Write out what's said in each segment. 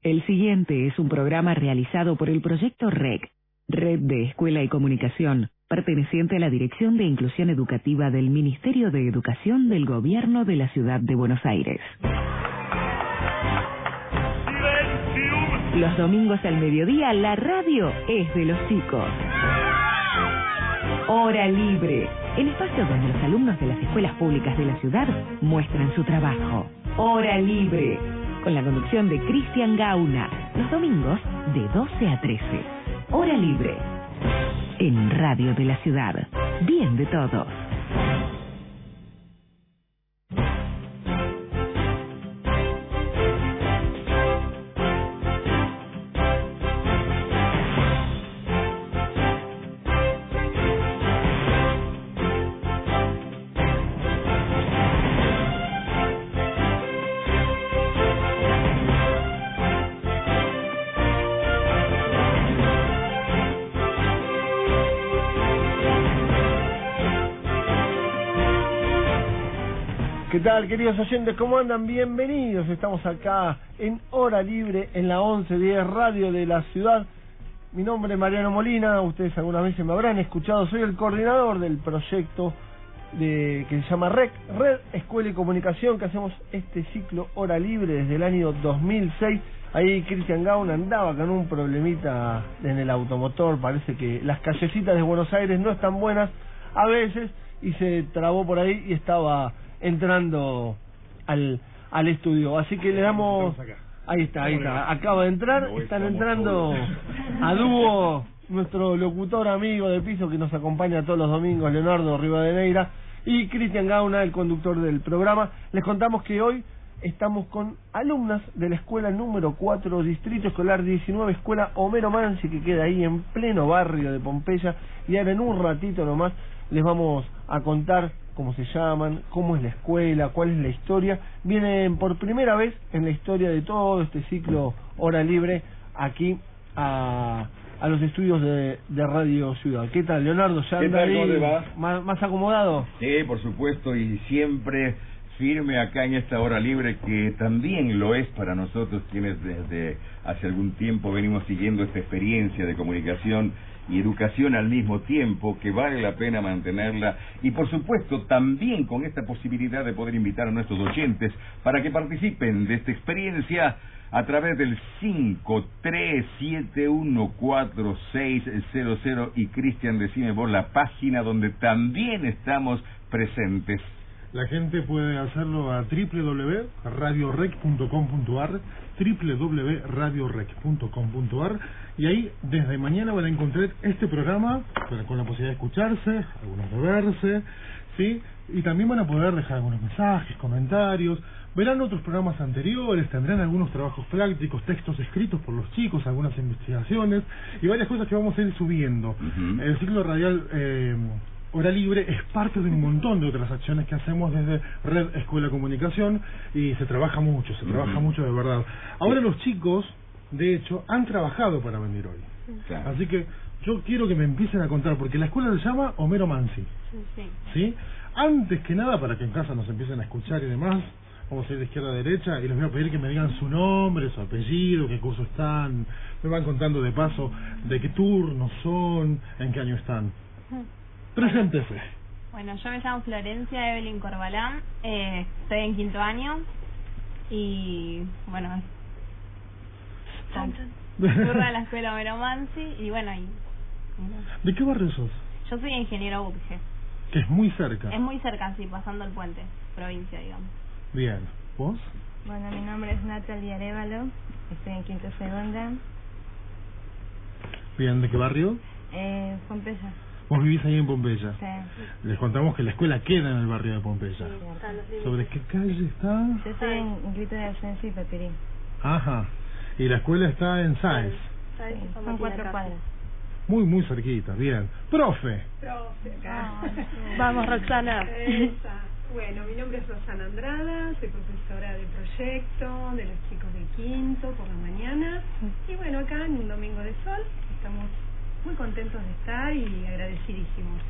El siguiente es un programa realizado por el proyecto REC, Red de Escuela y Comunicación, perteneciente a la Dirección de Inclusión Educativa del Ministerio de Educación del Gobierno de la Ciudad de Buenos Aires. Los domingos al mediodía, la radio es de los chicos. Hora Libre, el espacio donde los alumnos de las escuelas públicas de la ciudad muestran su trabajo. Hora Libre, con la conducción de Cristian Gauna, los domingos de 12 a 13. Hora Libre, en Radio de la Ciudad. Bien de todos. ¿Qué tal, queridos oyentes? ¿Cómo andan? Bienvenidos. Estamos acá en Hora Libre, en la 1110 Radio de la Ciudad. Mi nombre es Mariano Molina. Ustedes algunas veces me habrán escuchado. Soy el coordinador del proyecto que se llama REC, Red Escuela y Comunicación, que hacemos este ciclo Hora Libre desde el año 2006. Ahí Cristian Gauna andaba con un problemita en el automotor. Parece que las callecitas de Buenos Aires no están buenas a veces y se trabó por ahí y estaba entrando al estudio, así que le damos, ahí está, acaba de entrar, están entrando a dúo nuestro locutor amigo de piso que nos acompaña todos los domingos, Leonardo Rivadeneira, y Cristian Gauna, el conductor del programa. Les contamos que hoy estamos con alumnas de la escuela número 4, Distrito Escolar 19, Escuela Homero Mansi, que queda ahí en pleno barrio de Pompeya, y ahora en un ratito nomás les vamos a contar cómo se llaman, cómo es la escuela, cuál es la historia. Vienen por primera vez en la historia de todo este ciclo Hora Libre aquí a los estudios de Radio Ciudad. ¿Qué tal, Leonardo? ¿Ya anda ahí? ¿Cómo te va? ¿Más acomodado? Sí, por supuesto, y siempre firme acá en esta Hora Libre, que también lo es para nosotros, quienes desde hace algún tiempo venimos siguiendo esta experiencia de comunicación y educación al mismo tiempo, que vale la pena mantenerla, y por supuesto también con esta posibilidad de poder invitar a nuestros oyentes para que participen de esta experiencia a través del 53714600. Y Cristian, decime vos la página donde también estamos presentes. La gente puede hacerlo a www.radiorec.com.ar, www.radiorec.com.ar, y ahí desde mañana van a encontrar este programa con la posibilidad de escucharse, algunos de verse, ¿sí? Y también van a poder dejar algunos mensajes, comentarios, verán otros programas anteriores, tendrán algunos trabajos prácticos, textos escritos por los chicos, algunas investigaciones y varias cosas que vamos a ir subiendo. El ciclo radial Hora Libre es parte de un montón de otras acciones que hacemos desde Red Escuela Comunicación, y se trabaja mucho de verdad. Ahora los chicos, de hecho, han trabajado para venir hoy. Claro. Así que yo quiero que me empiecen a contar, porque la escuela se llama Homero Mansi. ¿Sí? Antes que nada, para que en casa nos empiecen a escuchar y demás, vamos a ir de izquierda a derecha y les voy a pedir que me digan su nombre, su apellido, qué curso están, me van contando de paso de qué turnos son, en qué año están. Preséntese. Bueno, yo me llamo Florencia Evelyn Corbalán, estoy en 5º año y bueno, ocurre a la escuela Homero Mansi y bueno, ¿De qué barrio sos? Yo soy ingeniero Bupge. Que es muy cerca. Es muy cerca, sí, pasando el puente, provincia, digamos. Bien, ¿vos? Bueno, mi nombre es Natalia Arevalo, estoy en 5º segunda. Bien, ¿de qué barrio? Pompeya. ¿Vos vivís ahí en Pompeya? Sí. Les contamos que la escuela queda en el barrio de Pompeya. Sí. ¿Sobre qué calle está? Yo estoy en Grito de Ascenso y Pepirín. Ajá. Y la escuela está en Sáenz. Sí. Son 4 cuadras. Muy cerquita, bien. Profe. Vamos, Roxana. Bueno, mi nombre es Rosana Andrada, soy profesora de proyecto de los chicos de 5º por la mañana. Y bueno, acá en un domingo de sol estamos muy contentos de estar y agradecidísimos.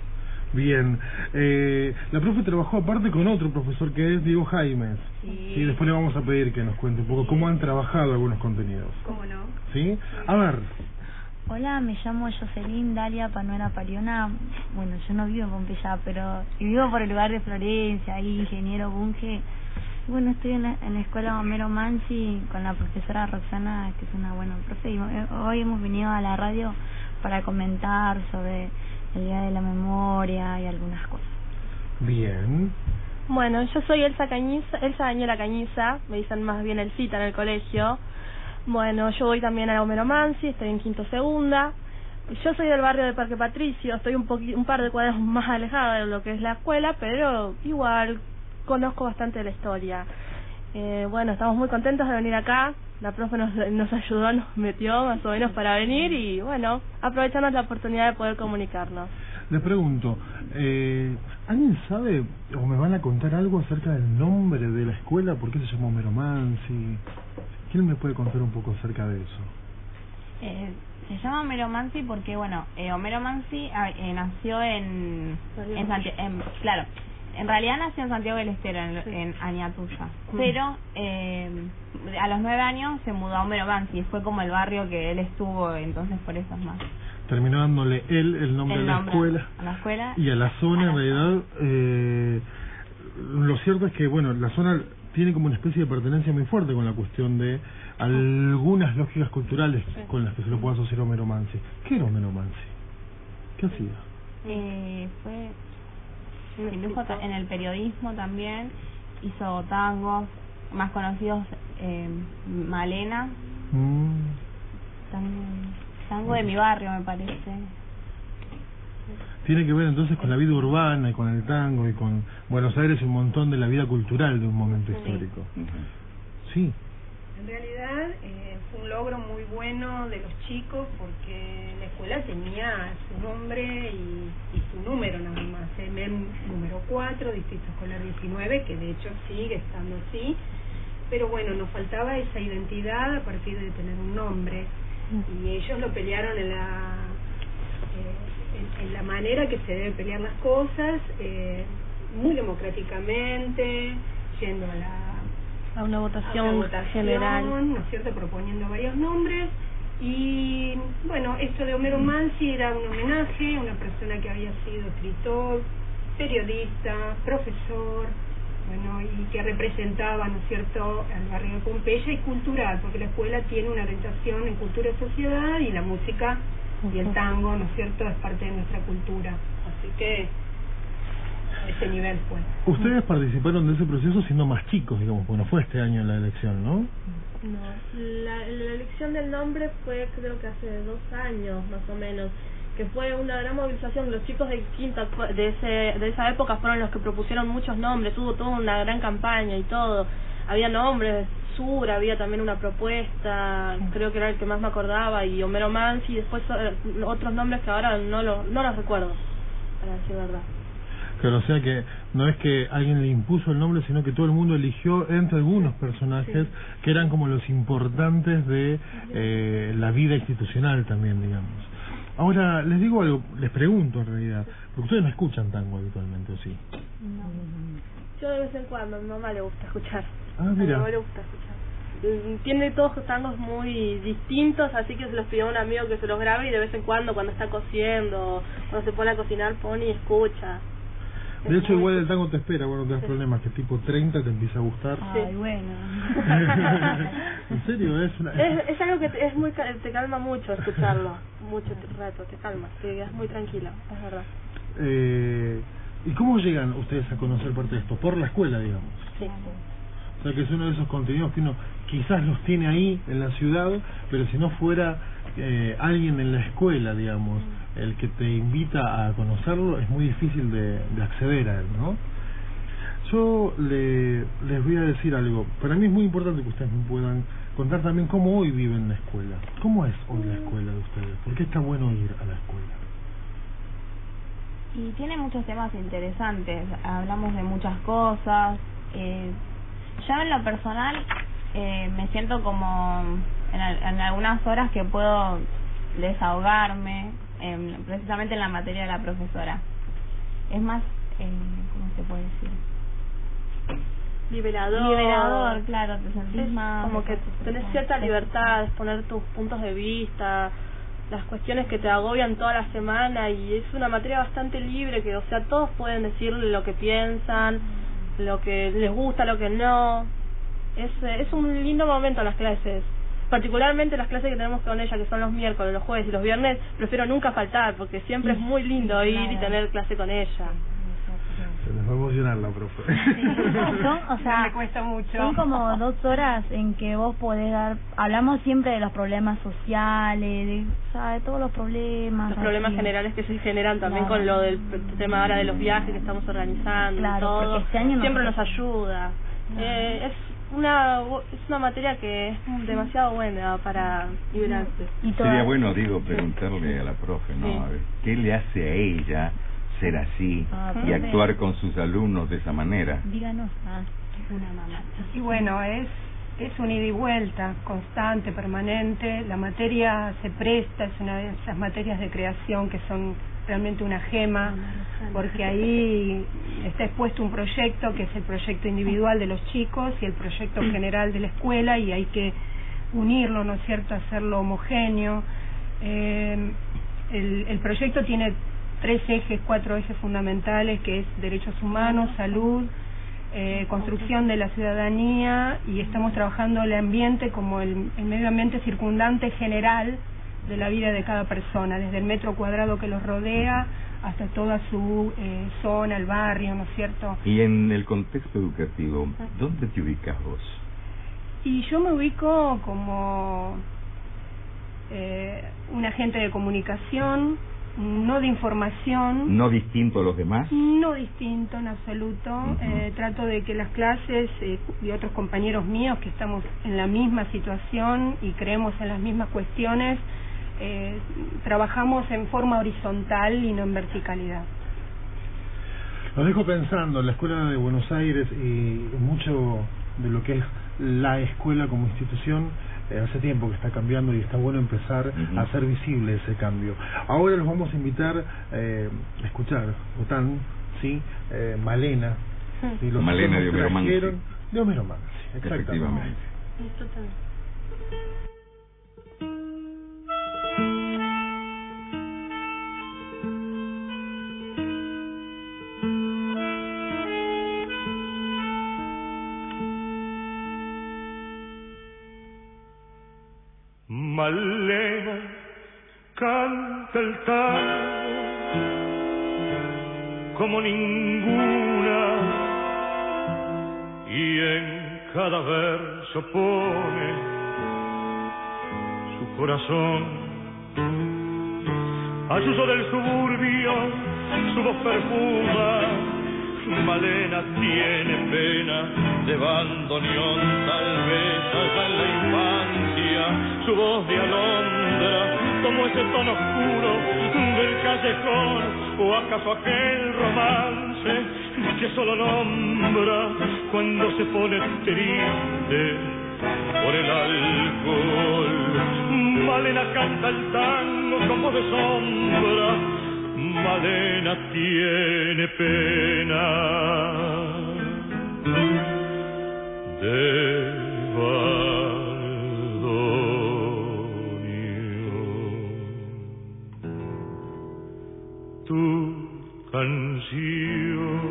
Bien. La profe trabajó aparte con otro profesor que es Diego Jaimes. Sí. Después le vamos a pedir que nos cuente un poco cómo han trabajado algunos contenidos. ¿Cómo no? ¿Sí? A ver. Hola, me llamo Jocelyn Dalia Panuera Pariona. Bueno, yo no vivo en Pompeya, pero vivo por el lugar de Florencia, ahí Ingeniero Bunge. Y bueno, estoy en la escuela Homero Mansi con la profesora Roxana, que es una buena profe. Y hoy hemos venido a la radio para comentar sobre el Día de la Memoria y algunas cosas. Bien. Bueno, yo soy Elsa Daniela Cañiza, me dicen más bien Elcita en el colegio. Bueno, yo voy también a Homero Mansi, estoy en quinto segunda. Yo soy del barrio de Parque Patricio, estoy un par de cuadras más alejada de lo que es la escuela, pero igual conozco bastante de la historia. Bueno, estamos muy contentos de venir acá. La profe nos ayudó, nos metió más o menos para venir y bueno, aprovechamos la oportunidad de poder comunicarnos. Les pregunto, ¿alguien sabe o me van a contar algo acerca del nombre de la escuela? ¿Por qué se llama Homero Mansi? ¿Quién me puede contar un poco acerca de eso? Se llama Homero Mansi porque, bueno, Homero Mansi nació en claro, en realidad nació en Santiago del Estero, en Añatuya, pero a los 9 años se mudó a Homero Mansi, fue como el barrio que él estuvo, entonces por eso es más. Terminó dándole él el nombre a la escuela y a la zona, en realidad. Lo cierto es que, bueno, la zona tiene como una especie de pertenencia muy fuerte con la cuestión de algunas lógicas culturales con las que se lo puede asociar a Homero Mansi. ¿Qué era Homero Mansi? ¿Qué hacía? Fue dibujo en el periodismo también, hizo tangos, más conocidos Malena, tango de mi barrio me parece. Tiene que ver entonces con la vida urbana y con el tango y con Buenos Aires y un montón de la vida cultural de un momento histórico. Sí. En realidad fue un logro muy bueno de los chicos porque la escuela tenía su nombre y su número nada más, número 4, Distrito Escolar 19, que de hecho sigue estando así, pero bueno, nos faltaba esa identidad a partir de tener un nombre y ellos lo pelearon en la manera que se debe pelear las cosas, muy democráticamente, yendo a una votación general, ¿no es cierto?, proponiendo varios nombres. Y bueno, esto de Homero Mansi era un homenaje a una persona que había sido escritor, periodista, profesor, bueno, y que representaba, ¿no es cierto?, al barrio de Pompeya, y cultural, porque la escuela tiene una orientación en cultura y sociedad, y la música y el tango, ¿no es cierto?, es parte de nuestra cultura. Así que a ese nivel fue. Ustedes participaron de ese proceso siendo más chicos, digamos, porque no fue este año la elección, ¿no? No, la elección del nombre fue creo que hace 2 años más o menos, que fue una gran movilización. Los chicos de quinta de esa época fueron los que propusieron muchos nombres, hubo toda una gran campaña y todo, había nombres. Sur, había también una propuesta, creo que era el que más me acordaba, y Homero Mansi, y después otros nombres que ahora no los recuerdo, para decir verdad. Claro, o sea que no es que alguien le impuso el nombre, sino que todo el mundo eligió entre algunos personajes que eran como los importantes de la vida institucional también, digamos. Ahora, les digo algo, les pregunto en realidad, porque ustedes no escuchan tango habitualmente, ¿o sí? No. Yo de vez en cuando, a mi mamá le gusta escuchar. Ah, mira. A mi mamá le gusta escuchar. Tiene todos tangos muy distintos, así que se los pidió a un amigo que se los grabe y de vez en cuando está cociendo, cuando se pone a cocinar, pone y escucha. De hecho, igual el tango te espera cuando tenés problemas, que tipo 30 te empieza a gustar. Ay, bueno. ¿En serio? Es algo que es muy te calma mucho escucharlo, mucho rato, te calma, te quedas muy tranquila, es verdad. ¿Y cómo llegan ustedes a conocer parte de esto? Por la escuela, digamos. Sí. O sea que es uno de esos contenidos que uno quizás los tiene ahí en la ciudad, pero si no fuera alguien en la escuela, digamos, el que te invita a conocerlo, es muy difícil de acceder a él, ¿no? Yo les voy a decir algo. Para mí es muy importante que ustedes me puedan contar también cómo hoy viven la escuela. ¿Cómo es hoy la escuela de ustedes? ¿Por qué está bueno ir a la escuela? Y tiene muchos temas interesantes, hablamos de muchas cosas. Yo en lo personal me siento como en algunas horas que puedo desahogarme, precisamente en la materia de la profesora. es más, ¿cómo se puede decir? Liberador, claro, te sentís más... Como que tenés cierta libertad de exponer tus puntos de vista, las cuestiones que te agobian toda la semana, y es una materia bastante libre, que, o sea, todos pueden decir lo que piensan, lo que les gusta, lo que no. Es un lindo momento las clases. Particularmente las clases que tenemos con ella, que son los miércoles, los jueves y los viernes, prefiero nunca faltar, porque siempre es muy lindo ir y tener clase con ella. Se les va a emocionar la profe. O sea, me cuesta mucho. Son como 2 horas en que vos podés hablamos siempre de los problemas sociales, de todos los problemas. Los problemas generales que se generan también, claro, con lo del tema ahora de los viajes que estamos organizando, claro, todo. porque este año Siempre nos ayuda. Es una materia que es demasiado buena para liberarse. Sería bueno, digo, preguntarle a la profe, ¿no? Sí. A ver, ¿qué le hace a ella ser así y actuar con sus alumnos de esa manera? Díganos. Una mamá. Y bueno, es un ida y vuelta constante, permanente. La materia se presta, es una de esas materias de creación que son realmente una gema, porque ahí está expuesto un proyecto que es el proyecto individual de los chicos y el proyecto general de la escuela, y hay que unirlo, ¿no es cierto?, hacerlo homogéneo. El proyecto tiene 4 ejes fundamentales, que es derechos humanos, salud, construcción de la ciudadanía, y estamos trabajando el ambiente como el medio ambiente circundante general de la vida de cada persona, desde el metro cuadrado que los rodea hasta toda su zona, el barrio, ¿no es cierto? Y en el contexto educativo, ¿dónde te ubicas vos? Y yo me ubico como un agente de comunicación, no de información. ¿No distinto a los demás? No distinto en absoluto. Trato de que las clases y otros compañeros míos que estamos en la misma situación y creemos en las mismas cuestiones, trabajamos en forma horizontal y no en verticalidad. Los dejo pensando en la Escuela de Buenos Aires y mucho de lo que es la escuela como institución. Hace tiempo que está cambiando y está bueno empezar a hacer visible ese cambio. Ahora los vamos a invitar a escuchar Otán, ¿sí? Malena. ¿sí? Los Malena de Homero Mansi. De Homero Mansi, exactamente. Efectivamente. Malena canta el tango como ninguna, y en cada verso pone su corazón. Al uso del suburbio su voz perfuma. Malena tiene pena de bandoneón, tal vez allá en la infancia su voz de alondra, como ese tono oscuro del callejón, o acaso aquel romance que solo nombra cuando se pone triste por el alcohol. Malena canta el tango como de sombra, Malena tiene pena de tu canción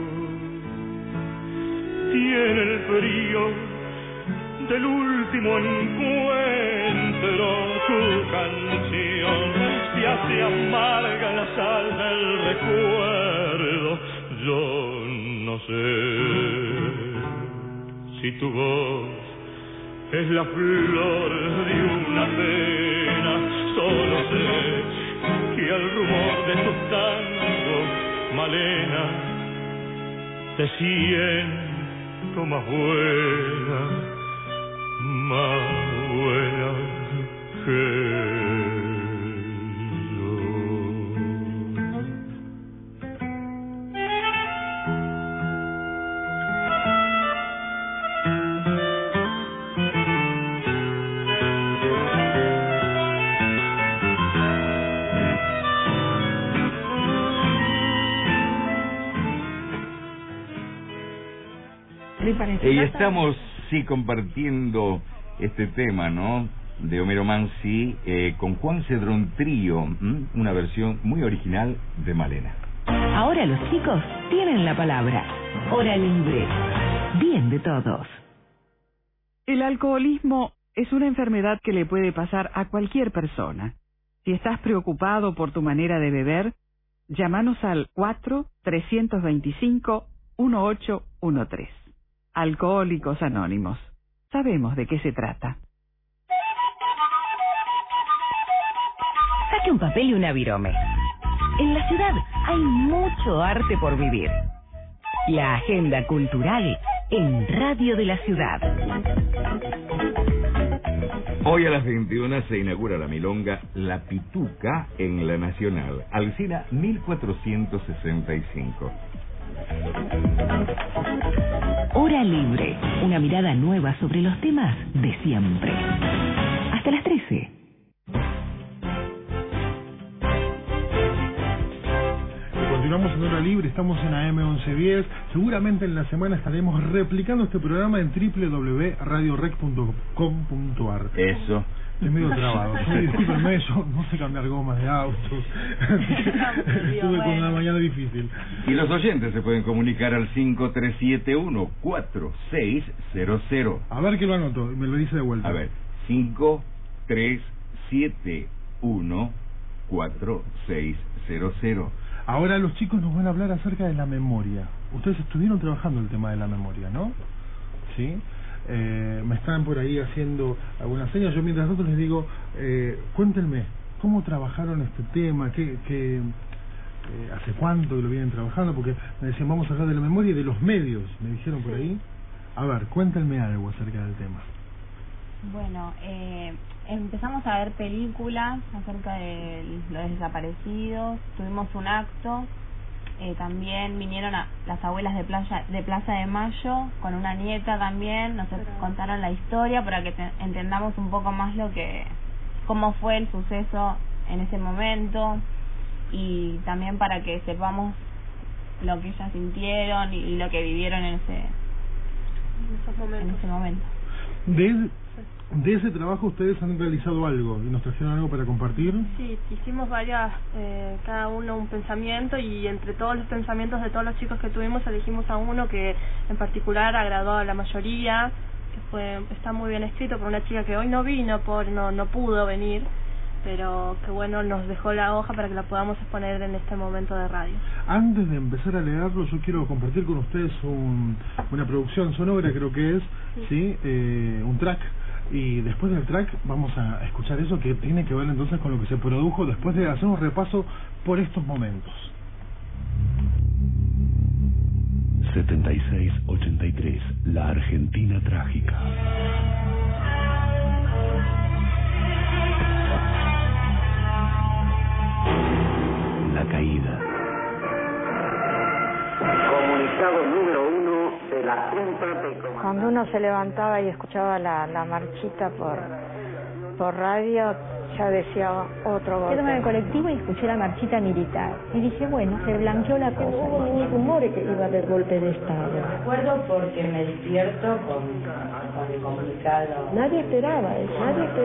tiene el frío del último encuentro. Tu canción se hace amarga en la sal del recuerdo. Yo no sé si tu voz es la flor de una pena. Solo sé que al rumor de tus tangos, Malena, te siento más buena que parece. Y estamos, sí, compartiendo este tema, ¿no?, de Homero Mansi, con Juan Cedrón Trío, una versión muy original de Malena. Ahora los chicos tienen la palabra. Hora libre. Bien de todos. El alcoholismo es una enfermedad que le puede pasar a cualquier persona. Si estás preocupado por tu manera de beber, llámanos al 4-325-1813. Alcohólicos Anónimos. Sabemos de qué se trata. Saque un papel y una virome. En la ciudad hay mucho arte por vivir. La agenda cultural en Radio de la Ciudad. Hoy a las 21 se inaugura la milonga La Pituca en La Nacional, Alsina 1465. Hora libre, una mirada nueva sobre los temas de siempre. Hasta las 13. Continuamos en Hora Libre, estamos en AM 1110. Seguramente en la semana estaremos replicando este programa en www.radiorec.com.ar. Eso. Es medio trabado. Discúlpenme, yo no sé cambiar gomas de autos. Estuve con una mañana difícil. Y los oyentes se pueden comunicar al 5371-4600. A ver que lo anoto, me lo dice de vuelta. A ver, 5371-4600. Ahora los chicos nos van a hablar acerca de la memoria. Ustedes estuvieron trabajando el tema de la memoria, ¿no? ¿Sí? Me están por ahí haciendo algunas señas. Yo mientras tanto les digo, cuéntenme, ¿cómo trabajaron este tema? ¿Hace cuánto que lo vienen trabajando? Porque me decían, vamos a hablar de la memoria y de los medios, me dijeron por ahí. A ver, cuéntenme algo acerca del tema. Bueno, empezamos a ver películas acerca de los desaparecidos, tuvimos un acto, también vinieron las abuelas de Plaza de Mayo con una nieta también, nos contaron la historia para que entendamos un poco más cómo fue el suceso en ese momento, y también para que sepamos lo que ellas sintieron y lo que vivieron en ese momento. De ese trabajo ustedes han realizado algo y nos trajeron algo para compartir. Sí, hicimos varias, cada uno un pensamiento, y entre todos los pensamientos de todos los chicos que tuvimos elegimos a uno que en particular agradó a la mayoría, que está muy bien escrito por una chica que hoy no vino, no pudo venir, pero que bueno, nos dejó la hoja para que la podamos exponer en este momento de radio. Antes de empezar a leerlo, yo quiero compartir con ustedes una producción sonora, creo que es, ¿sí? Un track. Y después del track vamos a escuchar eso que tiene que ver entonces con lo que se produjo después de hacer un repaso por estos momentos. 76-83, la Argentina trágica. La caída. Comunicado número 1 de la Junta de Comandantes. Cuando uno se levantaba y escuchaba la marchita por radio, ya decía otro golpe. Quedé en el colectivo y escuché la marchita militar. Y dije, bueno, se blanqueó la cosa. No hubo ningún rumor que iba a haber golpe de Estado. Recuerdo porque me despierto con el comunicado. Nadie esperaba eso.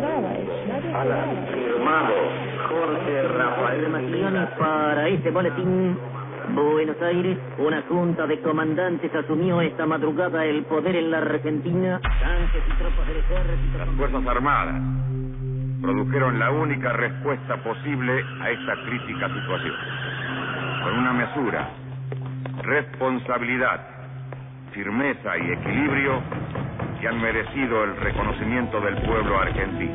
Firmado Jorge Rafael Informaciones para este boletín. Buenos Aires, una junta de comandantes asumió esta madrugada el poder en la Argentina. Tanques y tropas del ejército. Las Fuerzas Armadas produjeron la única respuesta posible a esta crítica situación. Con una mesura, responsabilidad, firmeza y equilibrio que han merecido el reconocimiento del pueblo argentino.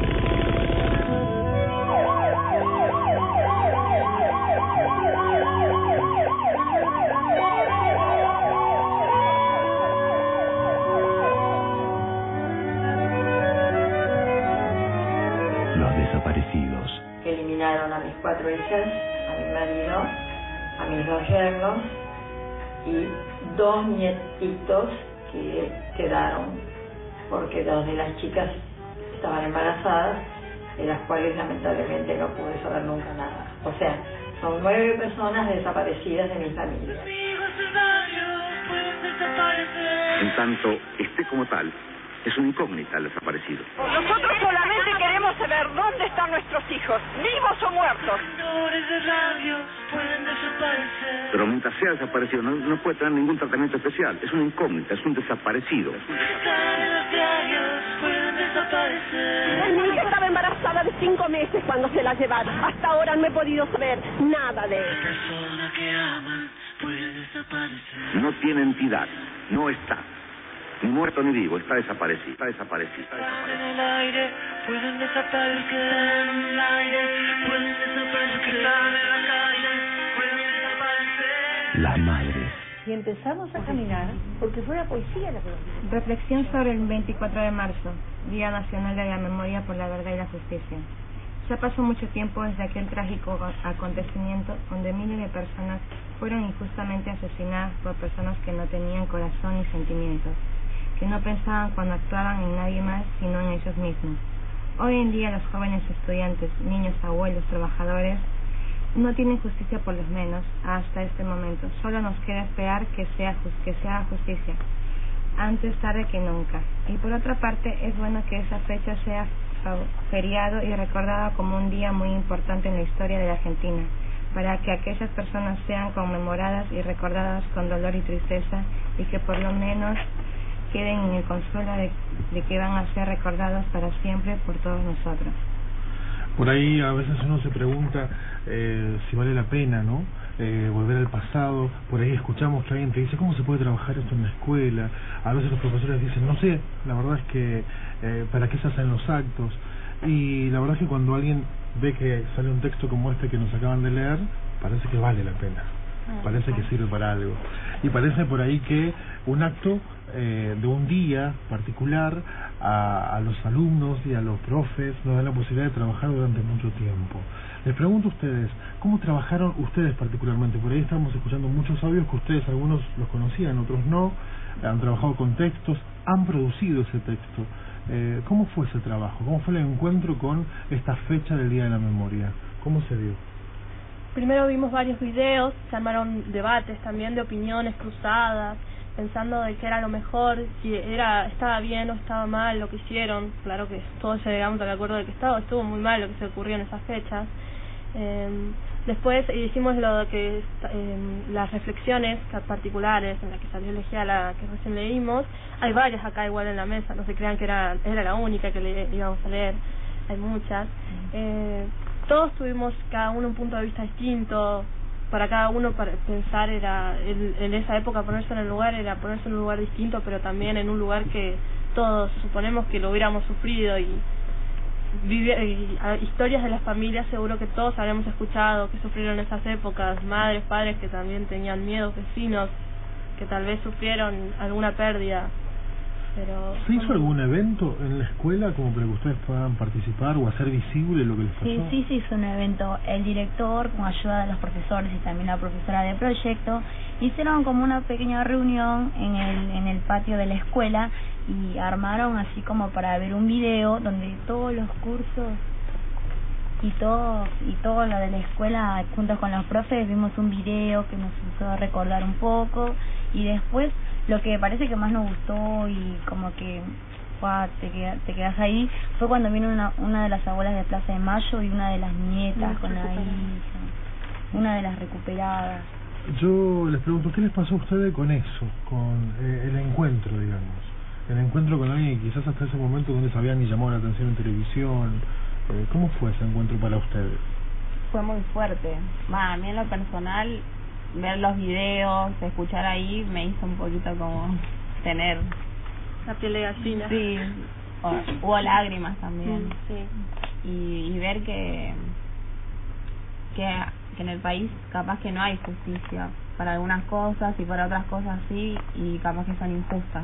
Desaparecidos. Eliminaron a mis 4 hijas, a mi marido, a mis 2 yernos y 2 nietitos que quedaron porque 2 de las chicas estaban embarazadas, de las cuales lamentablemente no pude saber nunca nada. O sea, son 9 personas desaparecidas de mi familia. En tanto esté como tal, es una incógnita el desaparecido. Nosotros solamente queremos saber dónde están nuestros hijos, vivos o muertos. Pero mientras sea desaparecido no puede tener ningún tratamiento especial. Es una incógnita, es un desaparecido. Mi hija estaba embarazada de 5 meses cuando se la llevaron. Hasta ahora no he podido saber nada de ella. No tiene entidad, no está. Ni muerto ni vivo, está desaparecido. Está desaparecido. En el aire, pueden desaparecer en el aire, pueden desaparecer, están en la calle, pueden desaparecer. Las madres. Y empezamos a caminar porque fue la poesía la que nos dijo. Reflexión sobre el 24 de marzo, Día Nacional de la Memoria por la Verdad y la Justicia. Ya pasó mucho tiempo desde aquel trágico acontecimiento donde miles de personas fueron injustamente asesinadas por personas que no tenían corazón ni sentimientos, que no pensaban cuando actuaban en nadie más sino en ellos mismos. Hoy en día los jóvenes estudiantes, niños, abuelos, trabajadores no tienen justicia por los menos hasta este momento. Solo nos queda esperar que se haga justicia, antes tarde que nunca. Y por otra parte es bueno que esa fecha sea feriado y recordada como un día muy importante en la historia de la Argentina, para que aquellas personas sean conmemoradas y recordadas con dolor y tristeza, y que por lo menos queden en el consuelo de que van a ser recordados para siempre por todos nosotros. Por ahí a veces uno se pregunta si vale la pena, ¿no? Volver al pasado. Por ahí escuchamos que alguien te dice, ¿cómo se puede trabajar esto en la escuela? A veces los profesores dicen, no sé, la verdad es que ¿para qué se hacen los actos? Y la verdad es que cuando alguien ve que sale un texto como este que nos acaban de leer, parece que vale la pena, parece que sirve para algo. Y parece por ahí que un acto de un día particular a los alumnos y a los profes nos da la posibilidad de trabajar durante mucho tiempo. Les pregunto a ustedes, ¿cómo trabajaron ustedes particularmente? Por ahí estamos escuchando muchos audios que ustedes, algunos los conocían, otros no, han trabajado con textos, han producido ese texto. ¿Cómo fue ese trabajo? ¿Cómo fue el encuentro con esta fecha del Día de la Memoria? ¿Cómo se dio? Primero vimos varios videos, se armaron debates también de opiniones cruzadas, pensando de qué era lo mejor, si estaba bien o estaba mal lo que hicieron. Claro que todos llegamos al acuerdo de que estuvo muy mal lo que se ocurrió en esas fechas. Después hicimos las reflexiones particulares en las que salió elegida la que recién leímos. Hay varias acá igual en la mesa, no se crean que era la única que íbamos a leer, hay muchas. Todos tuvimos cada uno un punto de vista distinto. Para cada uno, para pensar en esa época ponerse en un lugar distinto, pero también en un lugar que todos suponemos que lo hubiéramos sufrido, y historias de las familias seguro que todos habremos escuchado que sufrieron esas épocas, madres, padres que también tenían miedo, vecinos que tal vez sufrieron alguna pérdida. Pero ¿se hizo algún evento en la escuela como para que ustedes puedan participar o hacer visible lo que les pasó? Sí, se hizo un evento. El director, con ayuda de los profesores y también la profesora de proyecto, hicieron como una pequeña reunión en el patio de la escuela y armaron así como para ver un video donde todos los cursos y todo lo de la escuela junto con los profes vimos un video que nos hizo recordar un poco. Y después lo que parece que más nos gustó y como que te quedas ahí fue cuando vino una de las abuelas de Plaza de Mayo y una de las nietas con la hija, una de las recuperadas. Yo les pregunto, ¿qué les pasó a ustedes con eso? Con el encuentro, digamos, el encuentro con alguien que quizás hasta ese momento no les había ni llamado la atención en televisión. ¿Cómo fue ese encuentro para ustedes? Fue muy fuerte. A mí en lo personal, ver los videos, escuchar ahí, me hizo un poquito como tener la piel de gallina. Sí, hubo lágrimas también. Sí. Y ver que en el país capaz que no hay justicia para algunas cosas y para otras cosas sí, y capaz que son injustas.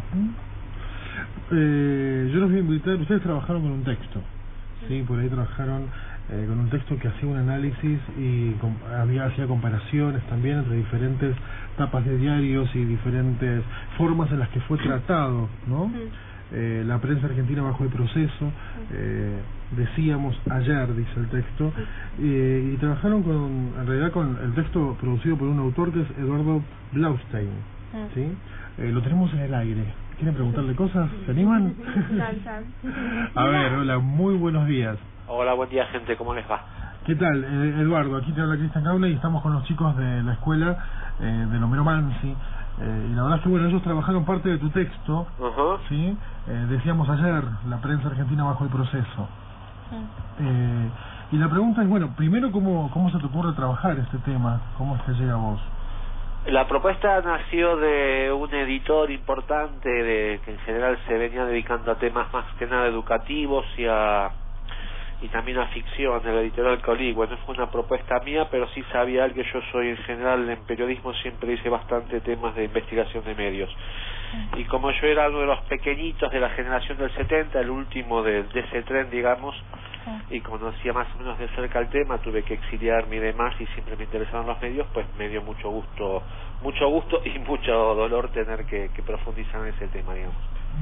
Yo los voy a invitar, ustedes trabajaron con un texto, sí, por ahí trabajaron con un texto que hacía un análisis y hacía comparaciones también entre diferentes tapas de diarios y diferentes formas en las que fue tratado, ¿no? La prensa argentina bajo el proceso, decíamos ayer, dice el texto, y trabajaron en realidad con el texto producido por un autor que es Eduardo Blaustein, ¿sí? Lo tenemos en el aire. ¿Quieren preguntarle cosas? ¿Se animan? A ver, hola, muy buenos días. Hola, buen día, gente, ¿cómo les va? ¿Qué tal? Eduardo, aquí te habla Cristian Gauna y estamos con los chicos de la escuela de Homero Mansi. Y la verdad es que, bueno, ellos trabajaron parte de tu texto, ¿sí? Decíamos ayer, la prensa argentina bajo el proceso. Y la pregunta es, bueno, primero, ¿cómo se te ocurre trabajar este tema? ¿Cómo es que llega a vos? La propuesta nació de un editor importante que en general se venía dedicando a temas más que nada educativos y también a ficción, el editorial Coligüe. No fue una propuesta mía, pero sí sabía él que yo soy en general en periodismo, siempre hice bastante temas de investigación de medios. Y como yo era uno de los pequeñitos de la generación del 70, el último de ese tren, digamos, y conocía más o menos de cerca el tema, tuve que exiliarme y demás, y siempre me interesaron los medios, pues me dio mucho gusto y mucho dolor tener que profundizar en ese tema, digamos.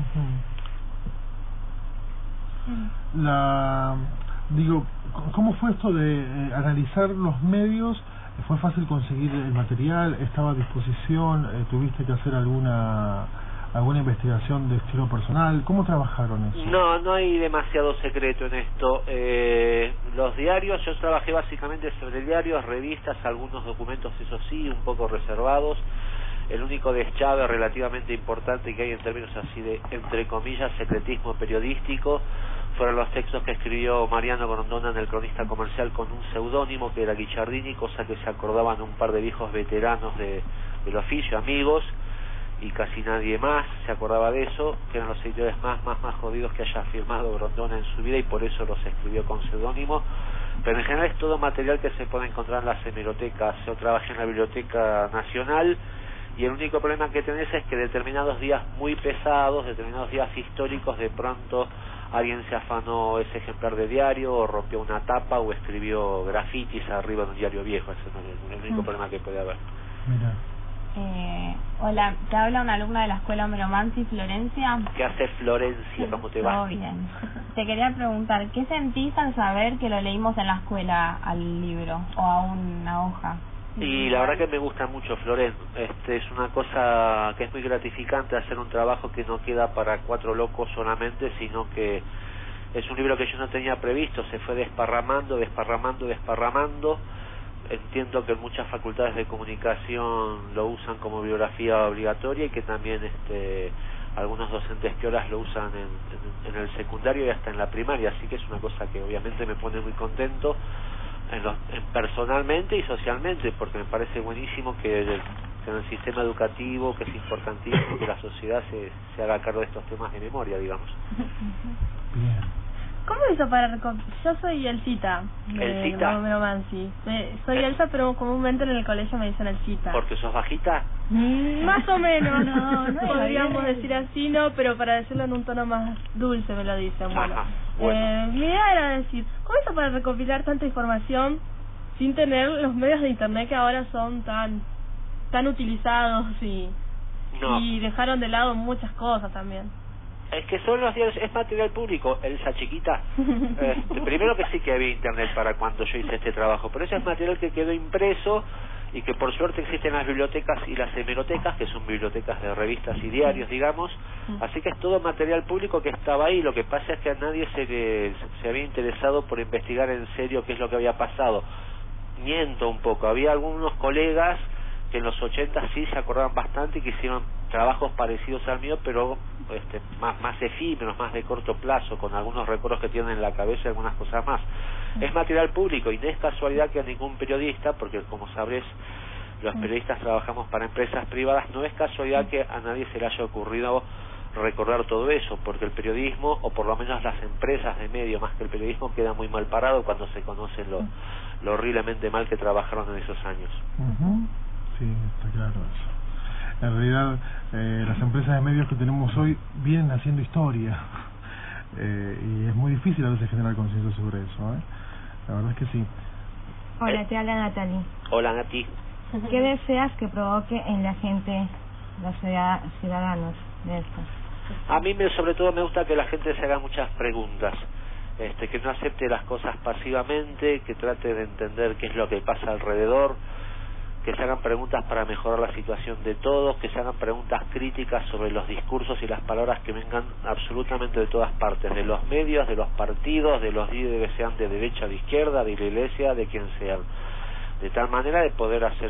¿Cómo fue esto de analizar los medios? ¿Fue fácil conseguir el material? ¿Estaba a disposición? ¿Tuviste que hacer alguna investigación de estilo personal? ¿Cómo trabajaron eso? No hay demasiado secreto en esto. Los diarios, yo trabajé básicamente sobre diarios, revistas, algunos documentos, eso sí, un poco reservados. El único deschave relativamente importante que hay en términos así de, entre comillas, secretismo periodístico, fueron los textos que escribió Mariano Grondona en El Cronista Comercial con un seudónimo que era Guicciardini, cosa que se acordaban un par de viejos veteranos del oficio, amigos, y casi nadie más se acordaba de eso, que eran los editores más jodidos que haya firmado Grondona en su vida, y por eso los escribió con seudónimo. Pero en general es todo material que se puede encontrar en las hemerotecas. Yo trabajé en la Biblioteca Nacional, y el único problema que tenés es que determinados días muy pesados, determinados días históricos, de pronto alguien se afanó ese ejemplar de diario, o rompió una tapa, o escribió grafitis arriba de un diario viejo. Ese es el único problema que puede haber. Hola, te habla una alumna de la escuela Homero Mansi, Florencia. ¿Qué hace Florencia? ¿Cómo te va? Todo bien. Te quería preguntar, ¿qué sentís al saber que lo leímos en la escuela al libro o a una hoja? Y la verdad que me gusta mucho, Floren. Es una cosa que es muy gratificante, hacer un trabajo que no queda para cuatro locos solamente, sino que es un libro que yo no tenía previsto, se fue desparramando. Entiendo que en muchas facultades de comunicación lo usan como bibliografía obligatoria, y que también algunos docentes que horas lo usan en el secundario y hasta en la primaria, así que es una cosa que obviamente me pone muy contento personalmente y socialmente, porque me parece buenísimo que en el sistema educativo, que es importantísimo que la sociedad se haga cargo de estos temas de memoria, digamos. ¿Cómo hizo para yo soy Elsita de Homero Mansi. Soy Elsa, pero comúnmente en el colegio me dicen Elsita. ¿Porque sos bajita? Más o menos, no podríamos decir así, no, pero para decirlo en un tono más dulce me lo dicen. Bueno, mi idea era decir, ¿cómo hizo para recopilar tanta información sin tener los medios de internet que ahora son tan utilizados y dejaron de lado muchas cosas también? Es que son los diarios, es material público, Elsa chiquita. Primero que sí que había internet para cuando yo hice este trabajo, pero ese es material que quedó impreso y que por suerte existen las bibliotecas y las hemerotecas, que son bibliotecas de revistas y diarios, digamos. Así que es todo material público que estaba ahí. Lo que pasa es que a nadie se había interesado por investigar en serio qué es lo que había pasado. Miento un poco, había algunos colegas que en los 80 sí se acordaban bastante y que hicieron trabajos parecidos al mío, pero más efímeros, más de corto plazo, con algunos recuerdos que tienen en la cabeza y algunas cosas más. Es material público, y no es casualidad que a ningún periodista, porque como sabrés, los periodistas trabajamos para empresas privadas, no es casualidad que a nadie se le haya ocurrido recordar todo eso, porque el periodismo, o por lo menos las empresas de medio más que el periodismo, queda muy mal parado cuando se conoce lo horriblemente mal que trabajaron en esos años. Sí, está claro eso. En realidad, las empresas de medios que tenemos hoy vienen haciendo historia, y es muy difícil a veces generar conciencia sobre eso, La verdad es que sí. Hola, te habla Natalie. Hola, Nati. ¿Qué deseas que provoque en la gente, los ciudadanos de esto? A mí sobre todo me gusta que la gente se haga muchas preguntas, que no acepte las cosas pasivamente, que trate de entender qué es lo que pasa alrededor, que se hagan preguntas para mejorar la situación de todos, que se hagan preguntas críticas sobre los discursos y las palabras que vengan absolutamente de todas partes, de los medios, de los partidos, de los líderes que sean de derecha, de izquierda, de la iglesia, de quien sean, de tal manera de poder hacer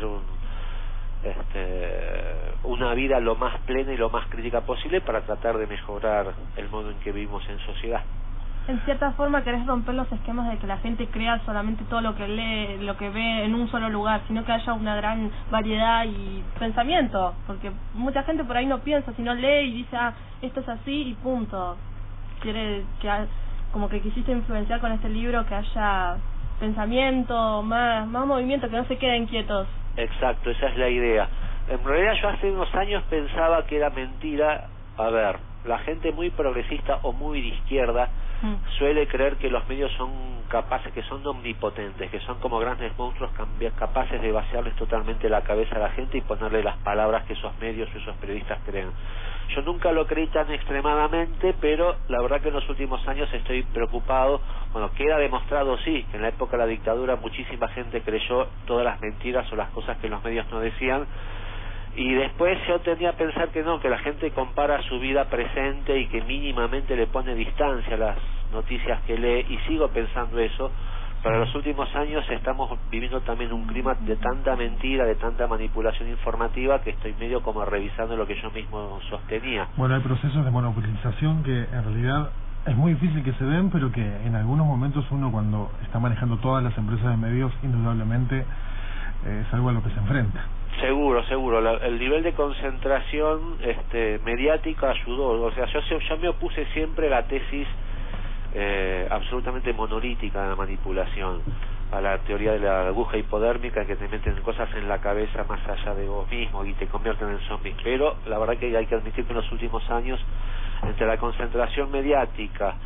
una vida lo más plena y lo más crítica posible para tratar de mejorar el modo en que vivimos en sociedad. En cierta forma querés romper los esquemas de que la gente crea solamente todo lo que lee, lo que ve en un solo lugar, sino que haya una gran variedad y pensamiento, porque mucha gente por ahí no piensa, sino lee y dice, esto es así y punto. Quiere que como que quisiste influenciar con este libro que haya pensamiento, más movimiento, que no se queden quietos. Exacto, esa es la idea. En realidad yo hace unos años pensaba que era mentira. A ver, la gente muy progresista o muy de izquierda suele creer que los medios son capaces, que son omnipotentes, que son como grandes monstruos capaces de vaciarles totalmente la cabeza a la gente y ponerle las palabras que esos medios o esos periodistas creen. Yo nunca lo creí tan extremadamente, pero la verdad que en los últimos años estoy preocupado. Bueno, queda demostrado, sí, que en la época de la dictadura muchísima gente creyó todas las mentiras o las cosas que los medios no decían. Y después yo tendía a pensar que no, que la gente compara su vida presente y que mínimamente le pone distancia a las noticias que lee, y sigo pensando eso. Pero en los últimos años estamos viviendo también un clima de tanta mentira, de tanta manipulación informativa, que estoy medio como revisando lo que yo mismo sostenía. Bueno, hay procesos de monopolización que en realidad es muy difícil que se den, pero que en algunos momentos uno, cuando está manejando todas las empresas de medios, indudablemente es algo a lo que se enfrenta. Seguro. El nivel de concentración mediática ayudó. O sea, yo me opuse siempre a la tesis absolutamente monolítica de la manipulación, a la teoría de la aguja hipodérmica, que te meten cosas en la cabeza más allá de vos mismo y te convierten en zombies. Pero la verdad que hay que admitir que en los últimos años, entre la concentración mediática,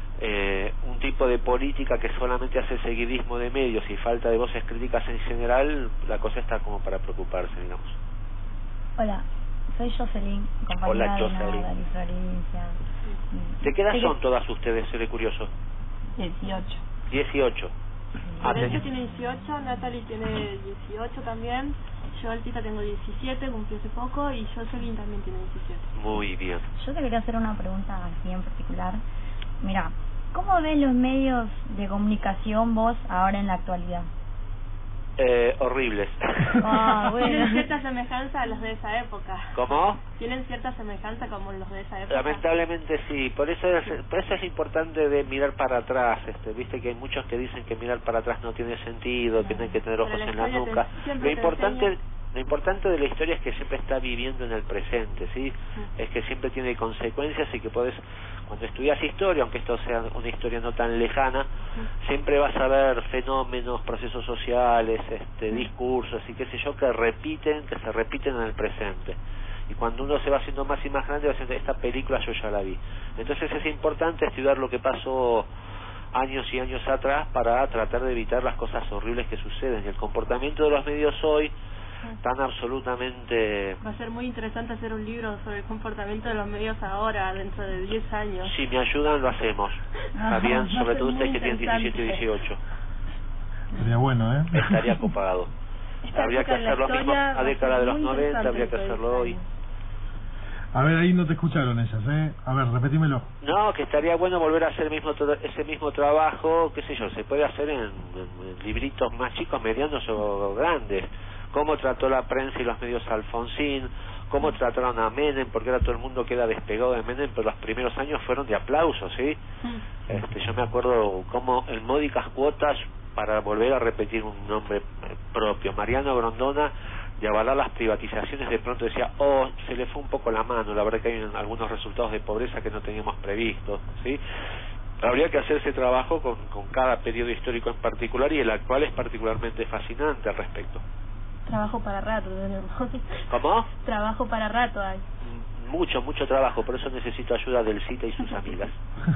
un tipo de política que solamente hace seguidismo de medios y falta de voces críticas en general, la cosa está como para preocuparse, digamos. Hola, soy Jocelyn, compañera de Nada y Florencia. ¿De qué edad son todas ustedes, seré curioso? 18. Florencia tiene 18, Natalie tiene 18 también, yo Altita tengo 17, cumplí hace poco, y Jocelyn también tiene 17. Muy bien. Yo te quería hacer una pregunta así en particular. Mira, ¿cómo ves los medios de comunicación vos ahora en la actualidad? Horribles. Bueno. Tienen cierta semejanza a los de esa época. ¿Cómo? Tienen cierta semejanza como los de esa época. Lamentablemente sí, por eso es importante de mirar para atrás. Viste que hay muchos que dicen que mirar para atrás no tiene sentido, que no hay que tener ojos en la nuca. Lo importante de la historia es que siempre está viviendo en el presente, ¿sí? Es que siempre tiene consecuencias y que podés, cuando estudias historia, aunque esto sea una historia no tan lejana, siempre vas a ver fenómenos, procesos sociales, discursos y qué sé yo, que se repiten en el presente. Y cuando uno se va haciendo más y más grande, va diciendo, esta película yo ya la vi. Entonces es importante estudiar lo que pasó años y años atrás para tratar de evitar las cosas horribles que suceden. Y el comportamiento de los medios hoy, tan absolutamente... Va a ser muy interesante hacer un libro sobre el comportamiento de los medios ahora, dentro de 10 años. Si me ayudan, lo hacemos. Está bien, sobre todo ustedes que tienen 17 y 18. Sería bueno, ¿eh? Estaría copado. Habría que hacer lo mismo a década de los 90, habría que hacerlo hoy. A ver, ahí no te escucharon ellas, ¿eh? A ver, repetímelo. No, que estaría bueno volver a hacer ese mismo trabajo, qué sé yo, se puede hacer en libritos más chicos, medianos o grandes. Cómo trató la prensa y los medios a Alfonsín, cómo trataron a Menem, porque ahora todo el mundo queda despegado de Menem, pero los primeros años fueron de aplausos, ¿sí? Yo me acuerdo cómo en módicas cuotas, para volver a repetir un nombre propio, Mariano Grondona, de avalar las privatizaciones, de pronto decía, se le fue un poco la mano, la verdad que hay algunos resultados de pobreza que no teníamos previstos, ¿sí? Habría que hacer ese trabajo con cada periodo histórico en particular, y el actual es particularmente fascinante al respecto. Trabajo para rato tenemos. ¿Cómo? Trabajo para rato hay. Mucho trabajo, por eso necesito ayuda del CITA y sus amigas.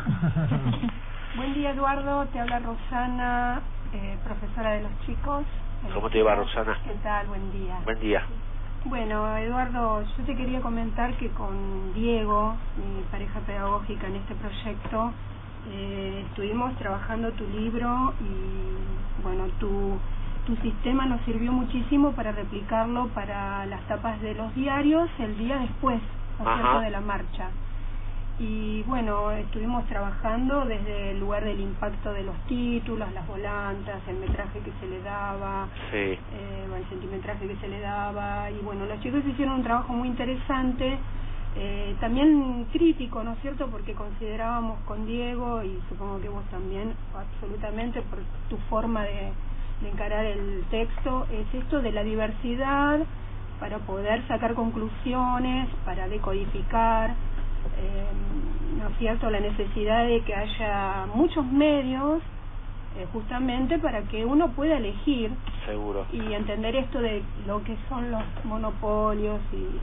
Buen día, Eduardo, te habla Rosana, profesora de los chicos. ¿Cómo te va, Rosana? ¿Qué tal? Buen día. Buen día. Bueno, Eduardo, yo te quería comentar que con Diego, mi pareja pedagógica en este proyecto, estuvimos trabajando tu libro y, bueno, tu tu sistema nos sirvió muchísimo para replicarlo para las tapas de los diarios el día después, ¿no es cierto?, de la marcha. Y bueno, estuvimos trabajando desde el lugar del impacto de los títulos, las volantas, el metraje que se le daba, el centimetraje que se le daba, y bueno, los chicos hicieron un trabajo muy interesante, también crítico, ¿no es cierto?, porque considerábamos con Diego, y supongo que vos también, absolutamente, por tu forma de encarar el texto, es esto de la diversidad para poder sacar conclusiones, para decodificar, ¿no es cierto?, la necesidad de que haya muchos medios, justamente para que uno pueda elegir. Seguro. Y entender esto de lo que son los monopolios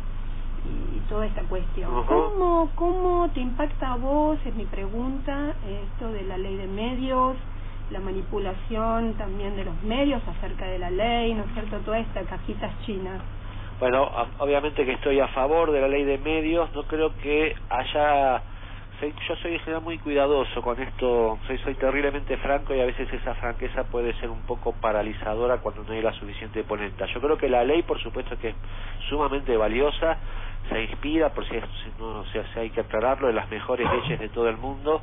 y toda esta cuestión. ¿Cómo te impacta a vos, es mi pregunta, esto de la ley de medios, la manipulación también de los medios acerca de la ley, ¿no es cierto?, todas estas cajitas chinas? Bueno, obviamente que estoy a favor de la ley de medios, no creo que haya... Yo soy en general muy cuidadoso con esto, soy terriblemente franco, y a veces esa franqueza puede ser un poco paralizadora cuando no hay la suficiente polenta. Yo creo que la ley, por supuesto, que es sumamente valiosa, se inspira, por si hay que aclararlo, de las mejores leyes de todo el mundo.